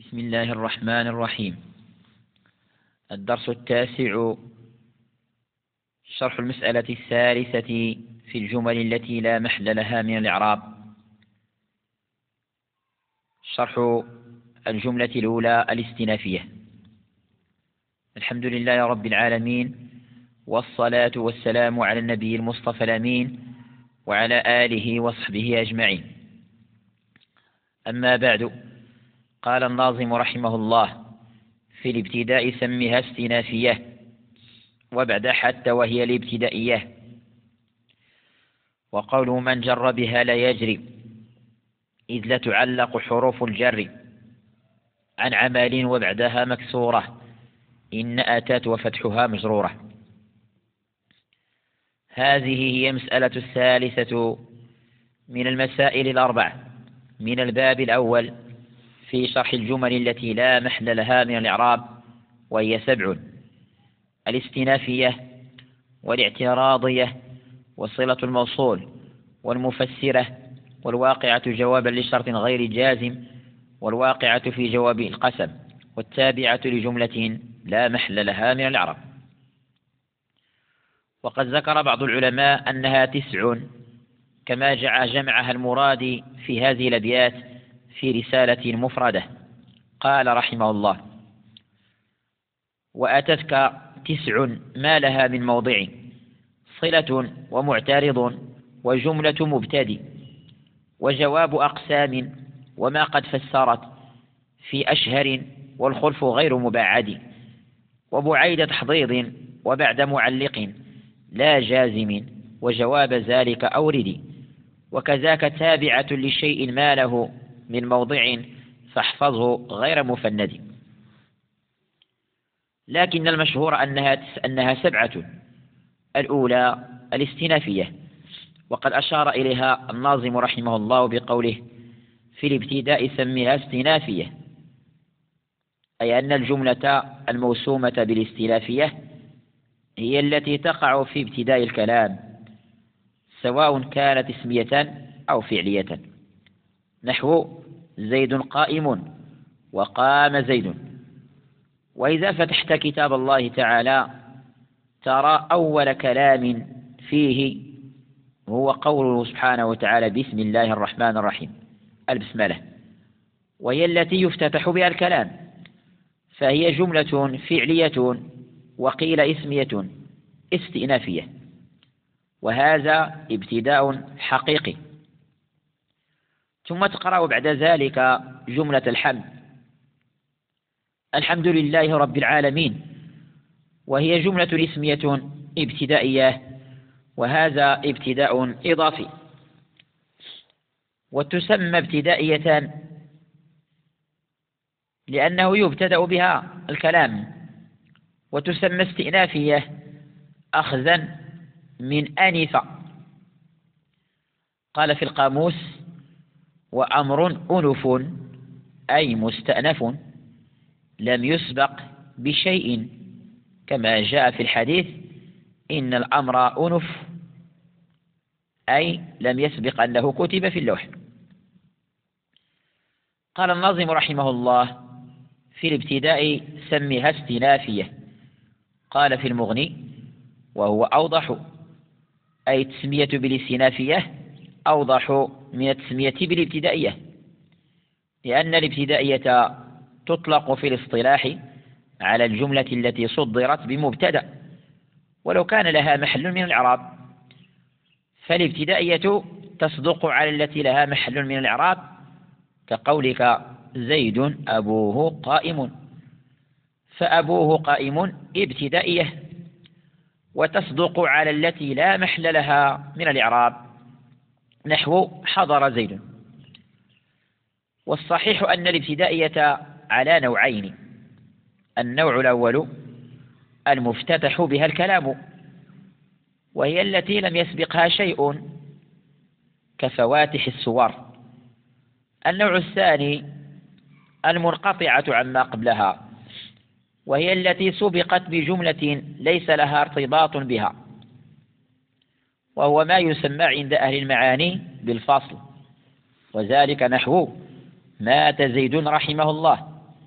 بسم الله الرحمن الرحيم. الدرس التاسع، شرح المسألة الثالثة في الجمل التي لا محل لها من الإعراب. شرح الجملة الأولى الاستئنافية. الحمد لله رب العالمين، والصلاة والسلام على النبي المصطفى الأمين وعلى آله وصحبه أجمعين. أما بعد، قال الناظم رحمه الله: في الابتداء سمها استئنافية، وبعد حتى وهي الابتدائية. وقول من جر بها لا يجري، إذ لا تعلق حروف الجر عن عمل وبعدها مكسورة، إن أتت وفتحها مجرورة. هذه هي المسألة الثالثة من المسائل الأربع من الباب الأول في شرح الجمل التي لا محل لها من الإعراب، وهي 7: الاستئنافية، والاعتراضية، وصلة الموصول، والمفسرة، والواقعة جوابا لشرط غير جازم، والواقعة في جواب القسم، والتابعة لجملة لا محل لها من الإعراب. وقد ذكر بعض العلماء أنها 9، كما جمعها المرادي في هذه الأبيات في رسالة مفردة. قال رحمه الله: وأتتك 9 ما لها من موضع، صلة ومعترض وجملة مبتدئ وجواب أقسام، وما قد فسرت في أشهر، والخلف غير مبعد، وبعيد تحضيض وبعد معلق لا جازم، وجواب ذلك أوردي، وكذاك تابعة لشيء ما له من موضع فاحفظه غير مفند. لكن المشهور أنها 7: الأولى الاستئنافية، وقد أشار إليها الناظم رحمه الله بقوله: في الابتداء سمها استئنافية، أي أن الجملة الموسومة بالاستئنافية هي التي تقع في ابتداء الكلام، سواء كانت اسمية أو فعلية، نحو زيد قائم وقام زيد. وإذا فتحت كتاب الله تعالى ترى أول كلام فيه هو قوله سبحانه وتعالى: بسم الله الرحمن الرحيم، البسملة، وهي التي يفتتح بها الكلام، فهي جملة فعلية وقيل اسمية استئنافية، وهذا ابتداء حقيقي. ثم تقرأ بعد ذلك جملة الحمد: الحمد لله رب العالمين، وهي جملة اسمية ابتدائية، وهذا ابتداء إضافي. وتسمى ابتدائية لأنه يبتدأ بها الكلام، وتسمى استئنافية أخذا من أنف. قال في القاموس: وأمر أنف أي مستأنف لم يسبق بشيء، كما جاء في الحديث: إن الأمر أنف أي لم يسبق أنه كتب في اللوح. قال الناظم رحمه الله: في الابتداء سمها استئنافية. قال في المغني: وهو أوضح، أي التسمية بالاستئنافية أوضح من التسمية بالابتدائية، لأن الابتدائية تطلق في الاصطلاح على الجملة التي صدرت بمبتدأ ولو كان لها محل من الإعراب، فالابتدائية تصدق على التي لها محل من الإعراب، كقولك زيد أبوه قائم، فأبوه قائم ابتدائية، وتصدق على التي لا محل لها من الإعراب، نحو حضر زيد. والصحيح أن الابتدائية على نوعين: النوع الأول المفتتح بها الكلام، وهي التي لم يسبقها شيء كفواتح السور. النوع الثاني المنقطعة عما قبلها، وهي التي سبقت بجملة ليس لها ارتباط بها، وهو ما يسمى عند أهل المعاني بالفصل، وذلك نحو مات زيد رحمه الله،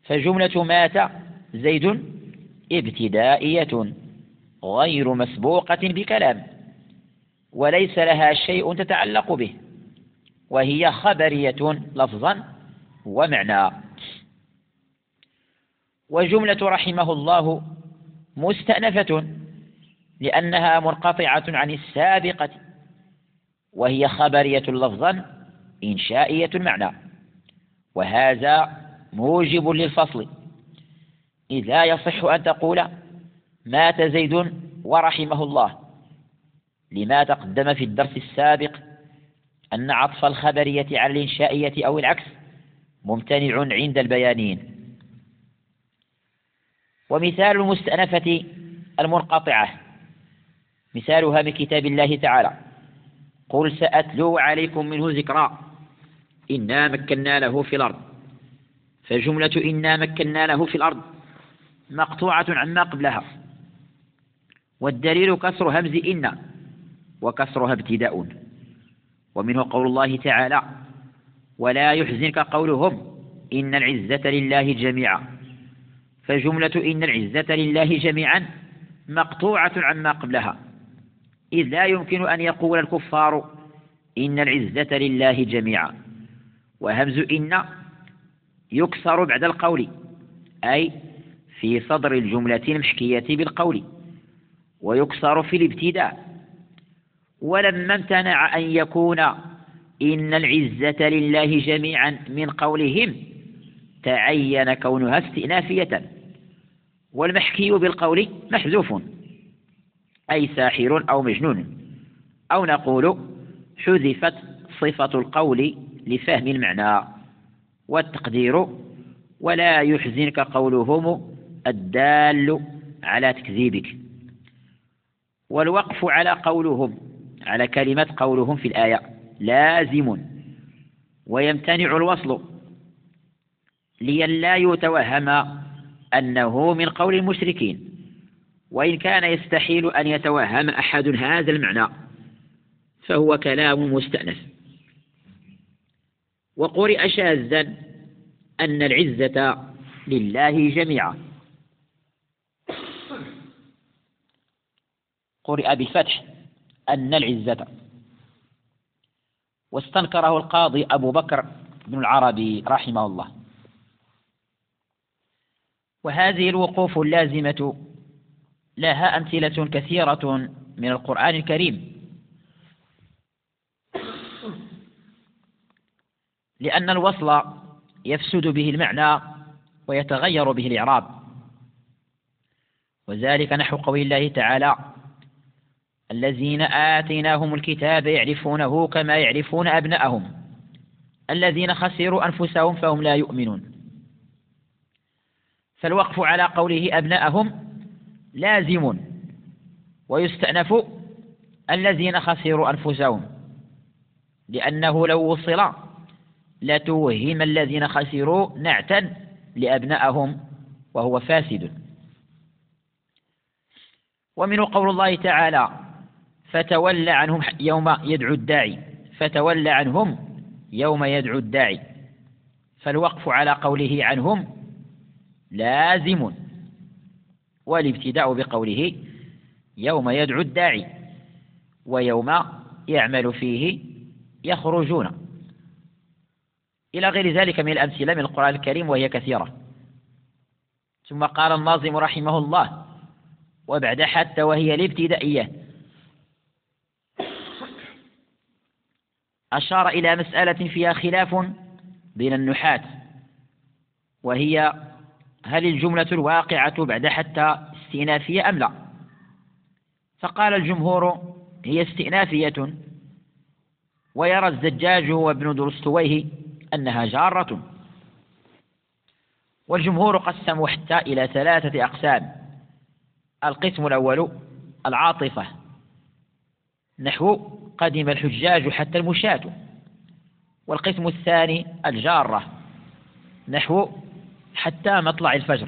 فجملة مات زيد ابتدائية غير مسبوقة بكلام، وليس لها شيء تتعلق به، وهي خبرية لفظا ومعنى. وجملة رحمه الله مستأنفة لأنها منقطعة عن السابقة، وهي خبرية لفظا إنشائية معنى، وهذا موجب للفصل، إذ لا يصح أن تقول مات زيد ورحمه الله، لما تقدم في الدرس السابق أن عطف الخبرية على الإنشائية أو العكس ممتنع عند البيانين. ومثال المستأنفة المنقطعة مثالها من كتاب الله تعالى: قل سأتلو عليكم منه ذكرا إنا مكنا له في الأرض. فجملة إنا مكنا له في الأرض مقطوعة عما قبلها، والدليل كسر همز إن، وكسرها ابتداء. ومنه قول الله تعالى: ولا يحزنك قولهم إن العزة لله جميعا. فجملة إن العزة لله جميعا مقطوعة عما قبلها، إذ لا يمكن أن يقول الكفار إن العزة لله جميعا. وهمز إن يكسر بعد القول، أي في صدر الجملة المحكية بالقول، ويكسر في الابتداء. ولما امتنع أن يكون إن العزة لله جميعا من قولهم تعين كونها استئنافية، والمحكي بالقول محذوف، أي ساحر أو مجنون، أو نقول حذفت صفة القول لفهم المعنى. والتقدير ولا يحزنك قولهم الدال على تكذيبك. والوقف على قولهم، على كلمة قولهم في الآية، لازم، ويمتنع الوصل لئلا يتوهم أنه من قول المشركين، وإن كان يستحيل أن يتوهم أحد هذا المعنى، فهو كلام مستأنف. وقرئ شاذا أن العزة لله جميعا، قرئ بالفتح أن العزة، واستنكره القاضي أبو بكر بن العربي رحمه الله. وهذه الوقوف اللازمة لها أمثلة كثيرة من القرآن الكريم، لأن الوصل يفسد به المعنى ويتغير به الإعراب، وذلك نحو قول الله تعالى: الذين آتيناهم الكتاب يعرفونه كما يعرفون أبناءهم الذين خسروا أنفسهم فهم لا يؤمنون. فالوقف على قوله أبناءهم لازم، ويستأنف الذين خسروا أنفسهم، لأنه لو وصل لتوهم الذين خسروا نعتا لأبنائهم، وهو فاسد. ومن قول الله تعالى: فتولى عنهم يوم يدعو الداعي، فتولى عنهم يوم يدعو الداعي. فالوقف على قوله عنهم لازم، والابتداء بقوله يوم يدعو الداعي، ويوم يعمل فيه يخرجون، إلى غير ذلك من الأمثلة من القرآن الكريم، وهي كثيرة. ثم قال الناظم رحمه الله: وبعد حتى وهي الابتدائية أشار إلى مسألة فيها خلاف بين النحاة، وهي: هل الجملة الواقعة بعد حتى استئنافية أم لا؟ فقال الجمهور: هي استئنافية، ويرى الزجاج وابن درستويه أنها جارة. والجمهور قسموا حتى إلى 3 أقسام: القسم الأول العاطفة، نحو قدم الحجاج حتى المشاة. والقسم الثاني الجارة، نحو حتى مطلع الفجر.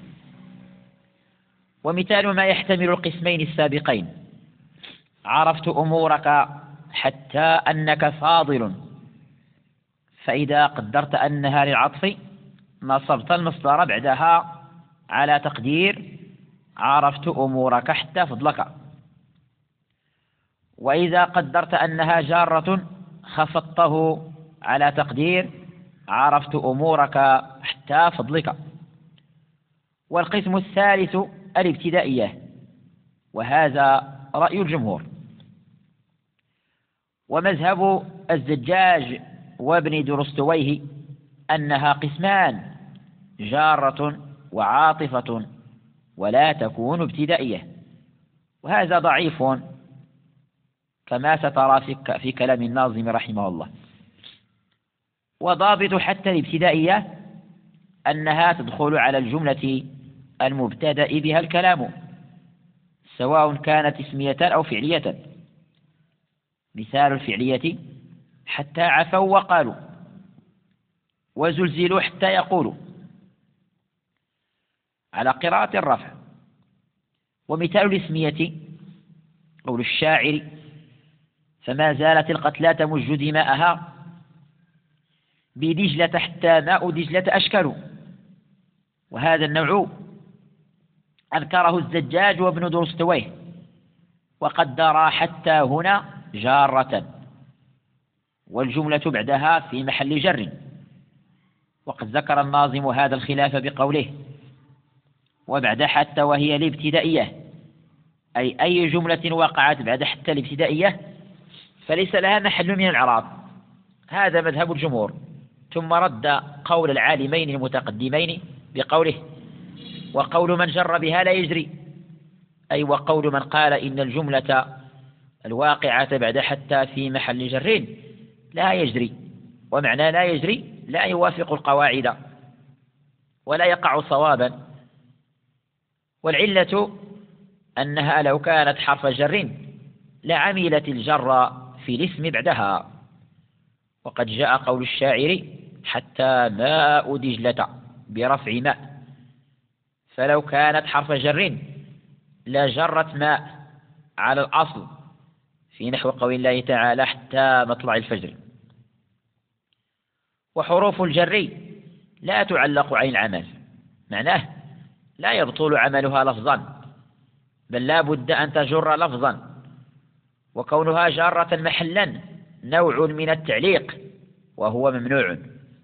ومثال ما يحتمل القسمين السابقين: عرفت أمورك حتى أنك فاضل، فإذا قدرت أنها للعطف نصبت المصدر بعدها على تقدير عرفت أمورك حتى فضلك. وإذا قدرت أنها جارة خفضته على تقدير عرفت أمورك حتى فضلك. والقسم الثالث الابتدائية، وهذا رأي الجمهور. ومذهب الزجاج وابن درستويه أنها قسمان: جارة وعاطفة، ولا تكون ابتدائية. وهذا ضعيف كما سترى في كلام الناظم رحمه الله. وضابط حتى الابتدائية أنها تدخل على الجملة المبتدأ بها الكلام، سواء كانت اسمية أو فعلية. مثال الفعلية: حتى عفوا وقالوا، وزلزلوا حتى يقولوا، على قراءة الرفع. ومثال الاسمية: قول الشاعر: فما زالت القتلى تمج دماءها بدجلة حتى ماء دجلة أشكلوا. وهذا النوع أنكره الزجاج وابن درستويه، وقدر حتى هنا جارة، والجملة بعدها في محل جر. وقد ذكر الناظم هذا الخلاف بقوله: وبعد حتى وهي الابتدائية، أي جملة وقعت بعد حتى الابتدائية فليس لها محل من الإعراب. هذا مذهب الجمهور. ثم رد قول العالمين المتقدمين بقوله: وقول من جر بها لا يجري، أي وقول من قال إن الجملة الواقعة بعد حتى في محل جر لا يجري. ومعنى لا يجري لا يوافق القواعد ولا يقع صوابا. والعلة أنها لو كانت حرف جر لعملت الجر في الاسم بعدها. وقد جاء قول الشاعر: حتى ماء دجلة برفع ماء، فلو كانت حرف جر لجرت ماء على الأصل، في نحو قول الله تعالى: حتى مطلع الفجر. وحروف الجر لا تعلق عن العمل، معناه لا يبطل عملها لفظا، بل لا بد أن تجر لفظا. وكونها جارة محلا نوع من التعليق وهو ممنوع.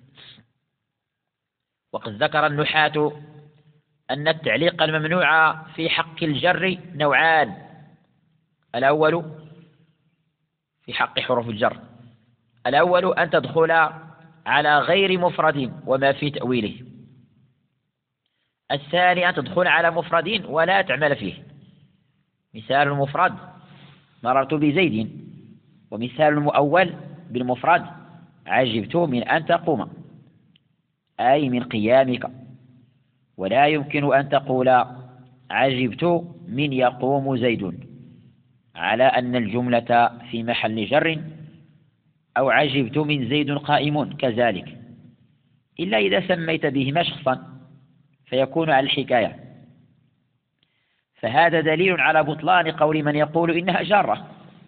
وقد ذكر النحاة أن التعليق الممنوع في حق الجر نوعان: الأول في حق حروف الجر، الأول أن تدخل على غير مفرد وما في تأويله، الثاني أن تدخل على مفرد ولا تعمل فيه. مثال المفرد: مررت بزيد. ومثال المؤول بالمفرد: عجبت من أن تقوم، أي من قيامك. ولا يمكن أن تقول عجبت من يقوم زيد على أن الجملة في محل جر، أو عجبت من زيد قائم كذلك، إلا إذا سميت بهما شخصا فيكون على الحكاية. فهذا دليل على بطلان قول من يقول إنها جارة.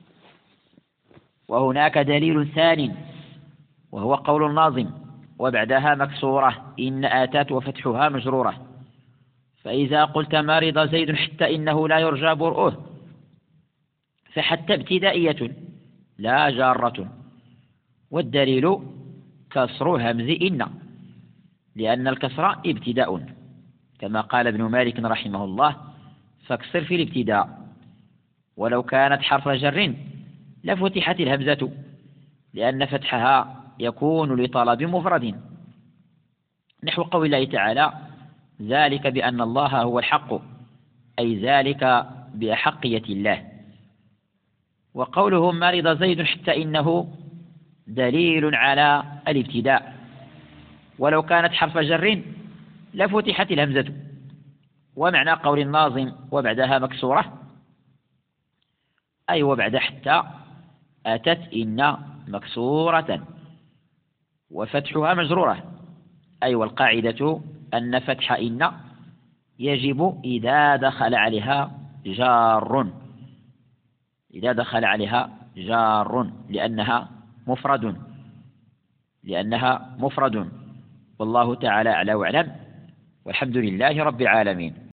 وهناك دليل ثاني، وهو قول الناظم: وبعدها مكسورة إن آتت وفتحها مجرورة. فإذا قلت مرض زيد حتى إنه لا يرجى برؤه، فحتى ابتدائية لا جارة. والدليل كسر همز إن، لأن الكسر ابتداء، كما قال ابن مالك رحمه الله: فاكسر في الابتداء. ولو كانت حرف جر لفتحت الهمزة، لأن فتحها يكون لطلب مفرد، نحو قول الله تعالى: ذلك بأن الله هو الحق، أي ذلك بأحقية الله. وقولهم مرض زيد حتى إنه دليل على الابتداء. ولو كانت حرف جر لفتحت الهمزة. ومعنى قول الناظم: وبعدها مكسورة، أي وبعد حتى أتت إن مكسورة وفتحها مجرورة، أي والقاعدة أن فتح إن يجب إذا دخل عليها جار، إذا دخل عليها جار، لأنها مفرد. والله تعالى أعلى وأعلم، والحمد لله رب العالمين.